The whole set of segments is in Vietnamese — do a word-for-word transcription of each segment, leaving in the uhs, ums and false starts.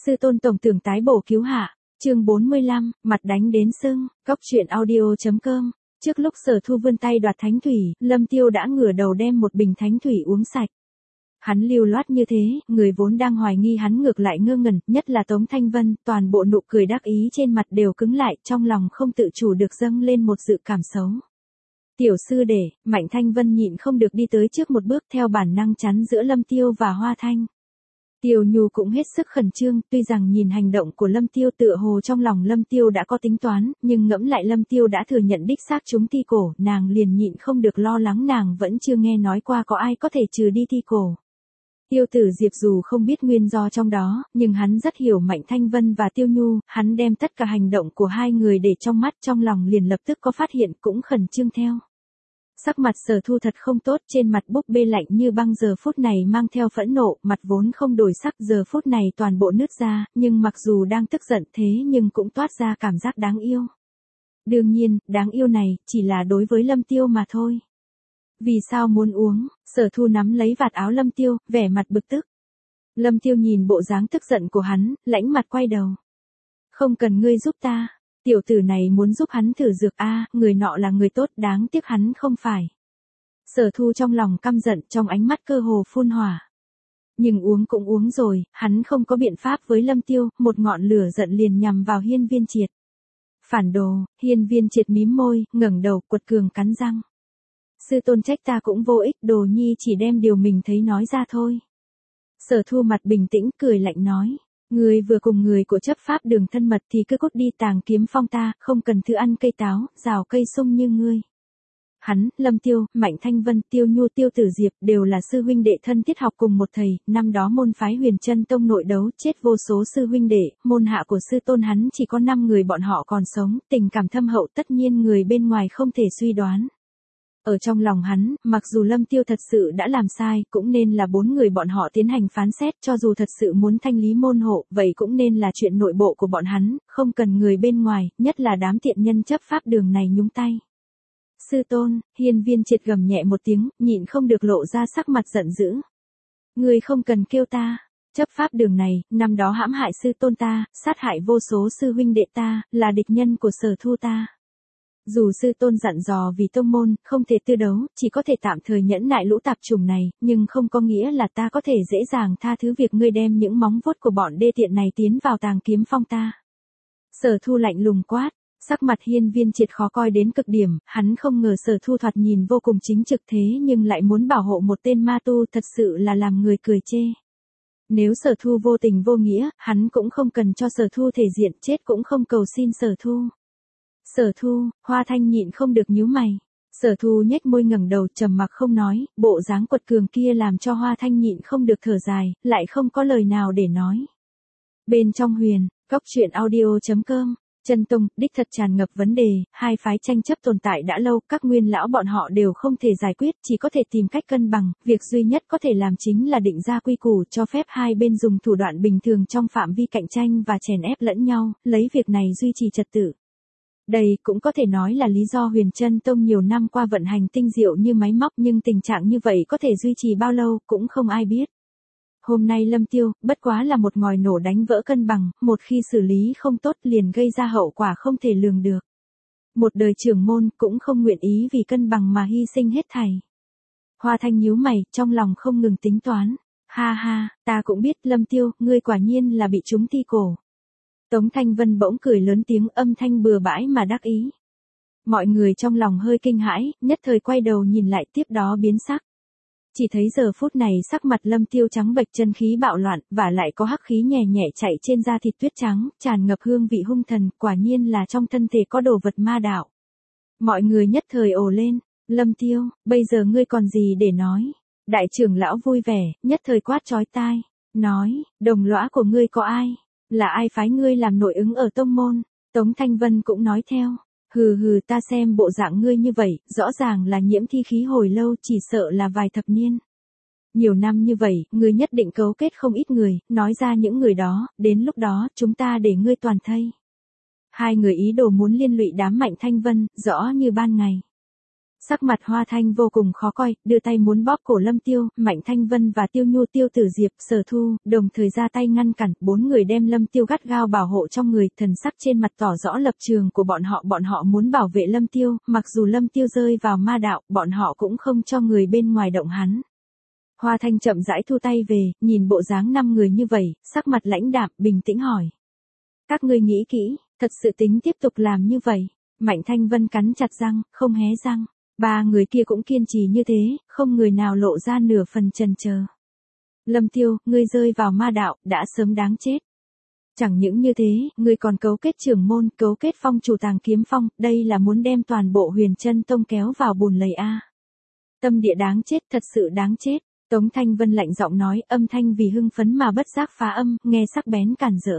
Sư tôn tổng tưởng tái bổ cứu hạ, chương bốn mươi lăm, mặt đánh đến sưng, cóc truyện audio.com. Trước lúc Sở Thu vươn tay đoạt thánh thủy, Lâm Tiêu đã ngửa đầu đem một bình thánh thủy uống sạch. Hắn lưu loát như thế, người vốn đang hoài nghi hắn ngược lại ngơ ngẩn, nhất là Tống Thanh Vân, toàn bộ nụ cười đắc ý trên mặt đều cứng lại, trong lòng không tự chủ được dâng lên một dự cảm xấu. Tiểu sư đệ, Mạnh Thanh Vân nhịn không được đi tới trước một bước theo bản năng chắn giữa Lâm Tiêu và Hoa Thanh. Tiêu Nhu cũng hết sức khẩn trương, tuy rằng nhìn hành động của Lâm Tiêu tựa hồ trong lòng Lâm Tiêu đã có tính toán, nhưng ngẫm lại Lâm Tiêu đã thừa nhận đích xác trúng thi cổ, nàng liền nhịn không được lo lắng nàng vẫn chưa nghe nói qua có ai có thể trừ đi thi cổ. Tiêu Tử Diệp dù không biết nguyên do trong đó, nhưng hắn rất hiểu Mạnh Thanh Vân và Tiêu Nhu, hắn đem tất cả hành động của hai người để trong mắt, trong lòng liền lập tức có phát hiện, cũng khẩn trương theo. Sắc mặt Sở Thu thật không tốt, trên mặt búp bê lạnh như băng giờ phút này mang theo phẫn nộ, mặt vốn không đổi sắc giờ phút này toàn bộ nứt ra, nhưng mặc dù đang tức giận thế nhưng cũng toát ra cảm giác đáng yêu. Đương nhiên, đáng yêu này, chỉ là đối với Lâm Tiêu mà thôi. Vì sao muốn uống? Sở Thu nắm lấy vạt áo Lâm Tiêu, vẻ mặt bực tức. Lâm Tiêu nhìn bộ dáng tức giận của hắn, lãnh mặt quay đầu. Không cần ngươi giúp ta. Tiểu tử này muốn giúp hắn thử dược a, à, người nọ là người tốt, đáng tiếc hắn không phải. Sở Thu trong lòng căm giận, trong ánh mắt cơ hồ phun hỏa. Nhưng uống cũng uống rồi, hắn không có biện pháp với Lâm Tiêu, một ngọn lửa giận liền nhằm vào Hiên Viên Triệt. Phản đồ, Hiên Viên Triệt mím môi, ngẩng đầu, quật cường cắn răng. Sư tôn trách ta cũng vô ích, đồ nhi chỉ đem điều mình thấy nói ra thôi. Sở Thu mặt bình tĩnh, cười lạnh nói. Người vừa cùng người của chấp pháp đường thân mật thì cứ cút đi Tàng Kiếm Phong ta, không cần thứ ăn cây táo, rào cây sung như ngươi. Hắn, Lâm Tiêu, Mạnh Thanh Vân, Tiêu Nhu, Tiêu Tử Diệp đều là sư huynh đệ thân thiết học cùng một thầy, năm đó môn phái Huyền Chân Tông nội đấu chết vô số sư huynh đệ, môn hạ của sư tôn hắn chỉ có năm người bọn họ còn sống, tình cảm thâm hậu tất nhiên người bên ngoài không thể suy đoán. Ở trong lòng hắn, mặc dù Lâm Tiêu thật sự đã làm sai, cũng nên là bốn người bọn họ tiến hành phán xét, cho dù thật sự muốn thanh lý môn hộ, vậy cũng nên là chuyện nội bộ của bọn hắn, không cần người bên ngoài, nhất là đám tiện nhân chấp pháp đường này nhúng tay. Sư tôn, Hiên Viên Triệt gầm nhẹ một tiếng, nhịn không được lộ ra sắc mặt giận dữ. Người không cần kêu ta, chấp pháp đường này, năm đó hãm hại sư tôn ta, sát hại vô số sư huynh đệ ta, là địch nhân của Sở Thu ta. Dù sư tôn dặn dò vì tông môn, không thể tư đấu, chỉ có thể tạm thời nhẫn nại lũ tạp chủng này, nhưng không có nghĩa là ta có thể dễ dàng tha thứ việc ngươi đem những móng vuốt của bọn đê tiện này tiến vào Tàng Kiếm Phong ta. Sở Thu lạnh lùng quát, sắc mặt Hiên Viên Triệt khó coi đến cực điểm, hắn không ngờ Sở Thu thoạt nhìn vô cùng chính trực thế nhưng lại muốn bảo hộ một tên ma tu, thật sự là làm người cười chê. Nếu Sở Thu vô tình vô nghĩa, hắn cũng không cần cho Sở Thu thể diện, chết cũng không cầu xin Sở Thu. Sở Thu, Hoa Thanh nhịn không được nhíu mày. Sở Thu nhếch môi ngẩng đầu trầm mặc không nói, bộ dáng quật cường kia làm cho Hoa Thanh nhịn không được thở dài, lại không có lời nào để nói. Bên trong Huyền, cóc truyện audio.com, Chân Tông, đích thật tràn ngập vấn đề, hai phái tranh chấp tồn tại đã lâu, các nguyên lão bọn họ đều không thể giải quyết, chỉ có thể tìm cách cân bằng, việc duy nhất có thể làm chính là định ra quy củ cho phép hai bên dùng thủ đoạn bình thường trong phạm vi cạnh tranh và chèn ép lẫn nhau, lấy việc này duy trì trật tự. Đây cũng có thể nói là lý do Huyền Chân Tông nhiều năm qua vận hành tinh diệu như máy móc, nhưng tình trạng như vậy có thể duy trì bao lâu cũng không ai biết. Hôm nay Lâm Tiêu, bất quá là một ngòi nổ đánh vỡ cân bằng, một khi xử lý không tốt liền gây ra hậu quả không thể lường được. Một đời trưởng môn cũng không nguyện ý vì cân bằng mà hy sinh hết thảy. Hoa Thanh nhíu mày, trong lòng không ngừng tính toán. Ha ha, ta cũng biết Lâm Tiêu, ngươi quả nhiên là bị trúng thi cổ. Tống Thanh Vân bỗng cười lớn tiếng, âm thanh bừa bãi mà đắc ý. Mọi người trong lòng hơi kinh hãi, nhất thời quay đầu nhìn lại, tiếp đó biến sắc. Chỉ thấy giờ phút này sắc mặt Lâm Tiêu trắng bệch, chân khí bạo loạn, và lại có hắc khí nhẹ nhẹ chạy trên da thịt tuyết trắng, tràn ngập hương vị hung thần, quả nhiên là trong thân thể có đồ vật ma đạo. Mọi người nhất thời ồ lên, Lâm Tiêu, bây giờ ngươi còn gì để nói? Đại trưởng lão vui vẻ, nhất thời quát chói tai, nói, đồng lõa của ngươi có ai? Là ai phái ngươi làm nội ứng ở tông môn? Tống Thanh Vân cũng nói theo. Hừ hừ, ta xem bộ dạng ngươi như vậy, rõ ràng là nhiễm thi khí hồi lâu, chỉ sợ là vài thập niên. Nhiều năm như vậy, ngươi nhất định cấu kết không ít người, nói ra những người đó, đến lúc đó, chúng ta để ngươi toàn thây. Hai người ý đồ muốn liên lụy đám Mạnh Thanh Vân, rõ như ban ngày. Sắc mặt Hoa Thanh vô cùng khó coi, đưa tay muốn bóp cổ Lâm Tiêu, Mạnh Thanh Vân và Tiêu Nhu Tiêu Tử Diệp, Sở Thu, đồng thời ra tay ngăn cản, bốn người đem Lâm Tiêu gắt gao bảo hộ trong người, thần sắc trên mặt tỏ rõ lập trường của bọn họ, bọn họ muốn bảo vệ Lâm Tiêu, mặc dù Lâm Tiêu rơi vào ma đạo, bọn họ cũng không cho người bên ngoài động hắn. Hoa Thanh chậm rãi thu tay về, nhìn bộ dáng năm người như vậy, sắc mặt lãnh đạm, bình tĩnh hỏi. Các ngươi nghĩ kỹ, thật sự tính tiếp tục làm như vậy? Mạnh Thanh Vân cắn chặt răng, không hé răng. Ba người kia cũng kiên trì như thế, không người nào lộ ra nửa phần chần chờ. Lâm Tiêu, ngươi rơi vào ma đạo, đã sớm đáng chết. Chẳng những như thế, ngươi còn cấu kết trưởng môn, cấu kết phong chủ Tàng Kiếm Phong, đây là muốn đem toàn bộ Huyền Chân Tông kéo vào bùn lầy a. Tâm địa đáng chết, thật sự đáng chết. Tống Thanh Vân lạnh giọng nói, âm thanh vì hưng phấn mà bất giác phá âm, nghe sắc bén cản rỡ.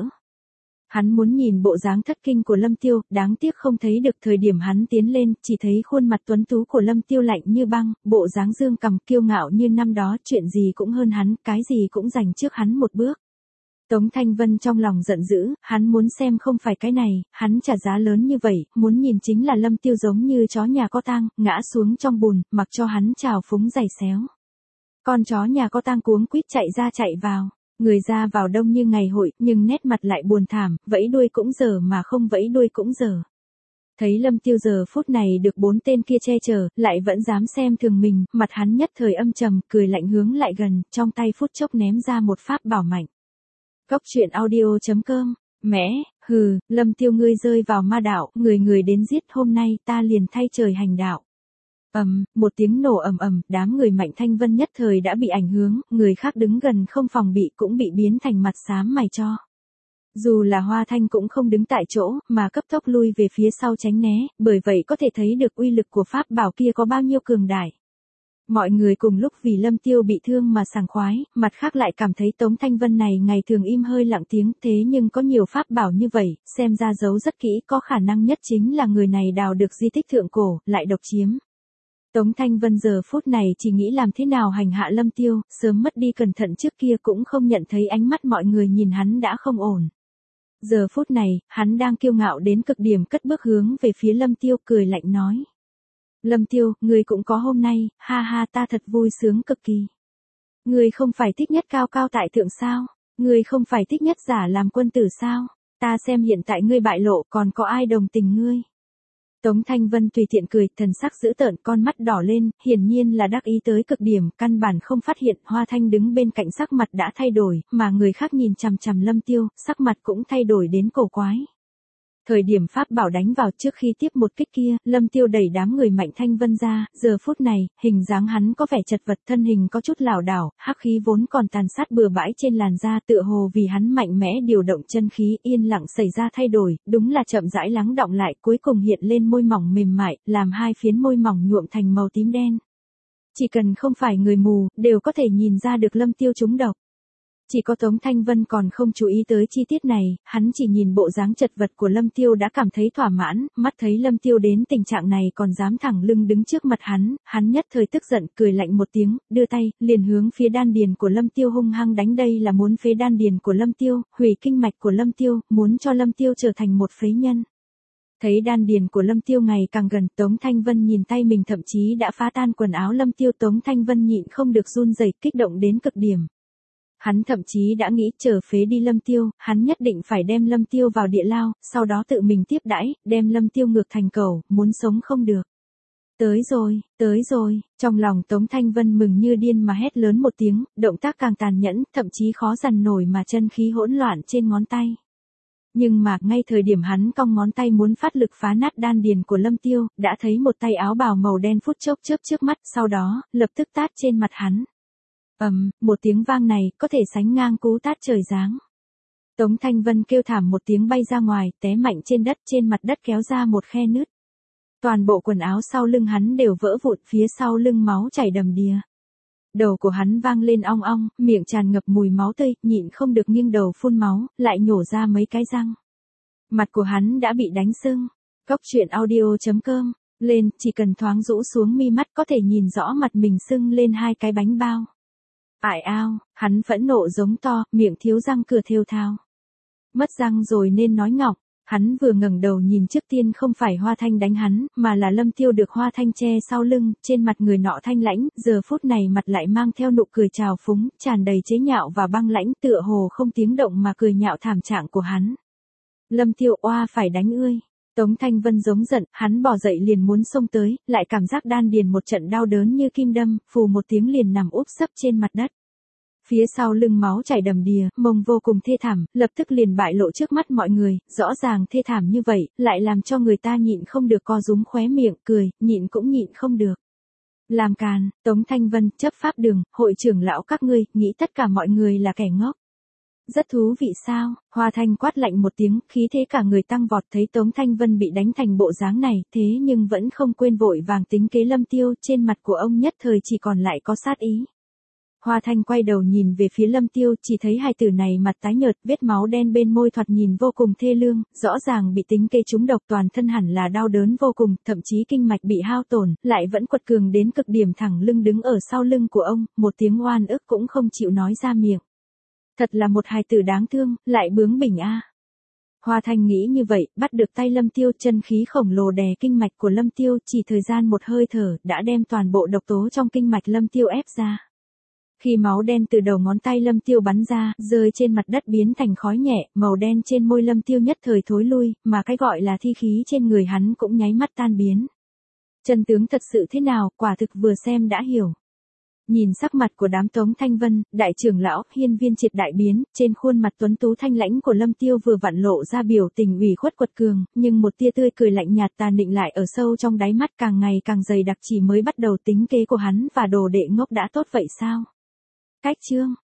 Hắn muốn nhìn bộ dáng thất kinh của Lâm Tiêu, đáng tiếc không thấy được thời điểm hắn tiến lên, chỉ thấy khuôn mặt tuấn tú của Lâm Tiêu lạnh như băng, bộ dáng dương cằm kiêu ngạo như năm đó, chuyện gì cũng hơn hắn, cái gì cũng giành trước hắn một bước. Tống Thanh Vân trong lòng giận dữ, hắn muốn xem không phải cái này, hắn trả giá lớn như vậy, muốn nhìn chính là Lâm Tiêu giống như chó nhà có tang, ngã xuống trong bùn, mặc cho hắn trào phúng giày xéo. Con chó nhà có tang cuống quýt chạy ra chạy vào. Người ra vào đông như ngày hội, nhưng nét mặt lại buồn thảm, vẫy đuôi cũng dở mà không vẫy đuôi cũng dở. Thấy Lâm Tiêu giờ phút này được bốn tên kia che chở, lại vẫn dám xem thường mình, mặt hắn nhất thời âm trầm, cười lạnh hướng lại gần, trong tay phút chốc ném ra một pháp bảo mạnh. Cốc truyện audio chấm com, mẽ, hừ, Lâm Tiêu ngươi rơi vào ma đạo, người người đến giết, hôm nay ta liền thay trời hành đạo. Ầm, um, một tiếng nổ ầm ầm, đám người Mạnh Thanh Vân nhất thời đã bị ảnh hưởng, người khác đứng gần không phòng bị cũng bị biến thành mặt xám mày cho. Dù là Hoa Thanh cũng không đứng tại chỗ, mà cấp tốc lui về phía sau tránh né, bởi vậy có thể thấy được uy lực của pháp bảo kia có bao nhiêu cường đại. Mọi người cùng lúc vì Lâm Tiêu bị thương mà sảng khoái, mặt khác lại cảm thấy Tống Thanh Vân này ngày thường im hơi lặng tiếng, thế nhưng có nhiều pháp bảo như vậy, xem ra giấu rất kỹ, có khả năng nhất chính là người này đào được di tích thượng cổ, lại độc chiếm. Tống Thanh Vân giờ phút này chỉ nghĩ làm thế nào hành hạ Lâm Tiêu, sớm mất đi cẩn thận trước kia cũng không nhận thấy ánh mắt mọi người nhìn hắn đã không ổn. Giờ phút này, hắn đang kiêu ngạo đến cực điểm cất bước hướng về phía Lâm Tiêu cười lạnh nói. Lâm Tiêu, ngươi cũng có hôm nay, ha ha ta thật vui sướng cực kỳ. Ngươi không phải thích nhất cao cao tại thượng sao? Ngươi không phải thích nhất giả làm quân tử sao? Ta xem hiện tại ngươi bại lộ còn có ai đồng tình ngươi? Tống Thanh Vân tùy tiện cười, thần sắc dữ tợn, con mắt đỏ lên, hiển nhiên là đắc ý tới cực điểm, căn bản không phát hiện, Hoa Thanh đứng bên cạnh sắc mặt đã thay đổi, mà người khác nhìn chằm chằm Lâm Tiêu, sắc mặt cũng thay đổi đến cổ quái. Thời điểm pháp bảo đánh vào trước khi tiếp một kích kia, Lâm Tiêu đẩy đám người Mạnh Thanh Vân ra, giờ phút này, hình dáng hắn có vẻ chật vật, thân hình có chút lảo đảo, hắc khí vốn còn tàn sát bừa bãi trên làn da, tựa hồ vì hắn mạnh mẽ điều động chân khí, yên lặng xảy ra thay đổi, đúng là chậm rãi lắng đọng lại, cuối cùng hiện lên môi mỏng mềm mại, làm hai phiến môi mỏng nhuộm thành màu tím đen. Chỉ cần không phải người mù, đều có thể nhìn ra được Lâm Tiêu trúng độc. Chỉ có Tống Thanh Vân còn không chú ý tới chi tiết này, hắn chỉ nhìn bộ dáng chật vật của Lâm Tiêu đã cảm thấy thỏa mãn, mắt thấy Lâm Tiêu đến tình trạng này còn dám thẳng lưng đứng trước mặt hắn, hắn nhất thời tức giận, cười lạnh một tiếng, đưa tay, liền hướng phía đan điền của Lâm Tiêu hung hăng đánh, đây là muốn phế đan điền của Lâm Tiêu, hủy kinh mạch của Lâm Tiêu, muốn cho Lâm Tiêu trở thành một phế nhân. Thấy đan điền của Lâm Tiêu ngày càng gần, Tống Thanh Vân nhìn tay mình thậm chí đã phá tan quần áo Lâm Tiêu, Tống Thanh Vân nhịn không được run rẩy, kích động đến cực điểm. Hắn thậm chí đã nghĩ chờ phế đi Lâm Tiêu, hắn nhất định phải đem Lâm Tiêu vào địa lao, sau đó tự mình tiếp đãi, đem Lâm Tiêu ngược thành cẩu, muốn sống không được. Tới rồi, tới rồi, trong lòng Tống Thanh Vân mừng như điên mà hét lớn một tiếng, động tác càng tàn nhẫn, thậm chí khó dằn nổi mà chân khí hỗn loạn trên ngón tay. Nhưng mà, ngay thời điểm hắn cong ngón tay muốn phát lực phá nát đan điền của Lâm Tiêu, đã thấy một tay áo bào màu đen phút chốc chớp trước mắt, sau đó, lập tức tát trên mặt hắn. Ầm, um, một tiếng vang này, có thể sánh ngang cú tát trời giáng. Tống Thanh Vân kêu thảm một tiếng bay ra ngoài, té mạnh trên đất, trên mặt đất kéo ra một khe nứt. Toàn bộ quần áo sau lưng hắn đều vỡ vụn, phía sau lưng máu chảy đầm đìa. Đầu của hắn vang lên ong ong, miệng tràn ngập mùi máu tươi, nhịn không được nghiêng đầu phun máu, lại nhổ ra mấy cái răng. Mặt của hắn đã bị đánh sưng. Cốc truyện audio chấm com, lên, chỉ cần thoáng rũ xuống mi mắt có thể nhìn rõ mặt mình sưng lên hai cái bánh bao. Ải ao, hắn phẫn nộ giống to, miệng thiếu răng cửa thều thào. Mất răng rồi nên nói ngọng, Hắn vừa ngẩng đầu nhìn trước tiên không phải Hoa Thanh đánh hắn, mà là Lâm Tiêu được Hoa Thanh che sau lưng, trên mặt người nọ thanh lãnh, giờ phút này mặt lại mang theo nụ cười trào phúng, tràn đầy chế nhạo và băng lãnh, tựa hồ không tiếng động mà cười nhạo thảm trạng của hắn. Lâm Tiêu, oa phải đánh ươi. Tống Thanh Vân giống giận, hắn bò dậy liền muốn xông tới, lại cảm giác đan điền một trận đau đớn như kim đâm, phù một tiếng liền nằm úp sấp trên mặt đất. Phía sau lưng máu chảy đầm đìa, mông vô cùng thê thảm, lập tức liền bại lộ trước mắt mọi người, rõ ràng thê thảm như vậy, lại làm cho người ta nhịn không được co rúm khóe miệng, cười, nhịn cũng nhịn không được. Làm càn, Tống Thanh Vân, chấp pháp đường, hội trưởng lão các ngươi, nghĩ tất cả mọi người là kẻ ngốc. Rất thú vị sao, Hoa Thanh quát lạnh một tiếng, khí thế cả người tăng vọt, thấy Tống Thanh Vân bị đánh thành bộ dáng này, thế nhưng vẫn không quên vội vàng tính kế Lâm Tiêu, trên mặt của ông nhất thời chỉ còn lại có sát ý. Hoa Thanh quay đầu nhìn về phía Lâm Tiêu, chỉ thấy hai tử này mặt tái nhợt, vết máu đen bên môi thoạt nhìn vô cùng thê lương, rõ ràng bị tính kế trúng độc, toàn thân hẳn là đau đớn vô cùng, thậm chí kinh mạch bị hao tổn, lại vẫn quật cường đến cực điểm, thẳng lưng đứng ở sau lưng của ông, một tiếng oan ức cũng không chịu nói ra miệng. Thật là một hài tử đáng thương, lại bướng bỉnh a. Hoa Thanh nghĩ như vậy, bắt được tay Lâm Tiêu, chân khí khổng lồ đè kinh mạch của Lâm Tiêu, chỉ thời gian một hơi thở, đã đem toàn bộ độc tố trong kinh mạch Lâm Tiêu ép ra. Khi máu đen từ đầu ngón tay Lâm Tiêu bắn ra, rơi trên mặt đất biến thành khói nhẹ, màu đen trên môi Lâm Tiêu nhất thời thối lui, mà cái gọi là thi khí trên người hắn cũng nháy mắt tan biến. Chân tướng thật sự thế nào, quả thực vừa xem đã hiểu. Nhìn sắc mặt của đám Tống Thanh Vân, đại trưởng lão, hiên viên triệt đại biến, trên khuôn mặt tuấn tú thanh lãnh của Lâm Tiêu vừa vặn lộ ra biểu tình ủy khuất quật cường, nhưng một tia tươi cười lạnh nhạt tàn định lại ở sâu trong đáy mắt càng ngày càng dày đặc, chỉ mới bắt đầu tính kế của hắn và đồ đệ ngốc đã tốt vậy sao? Cách chương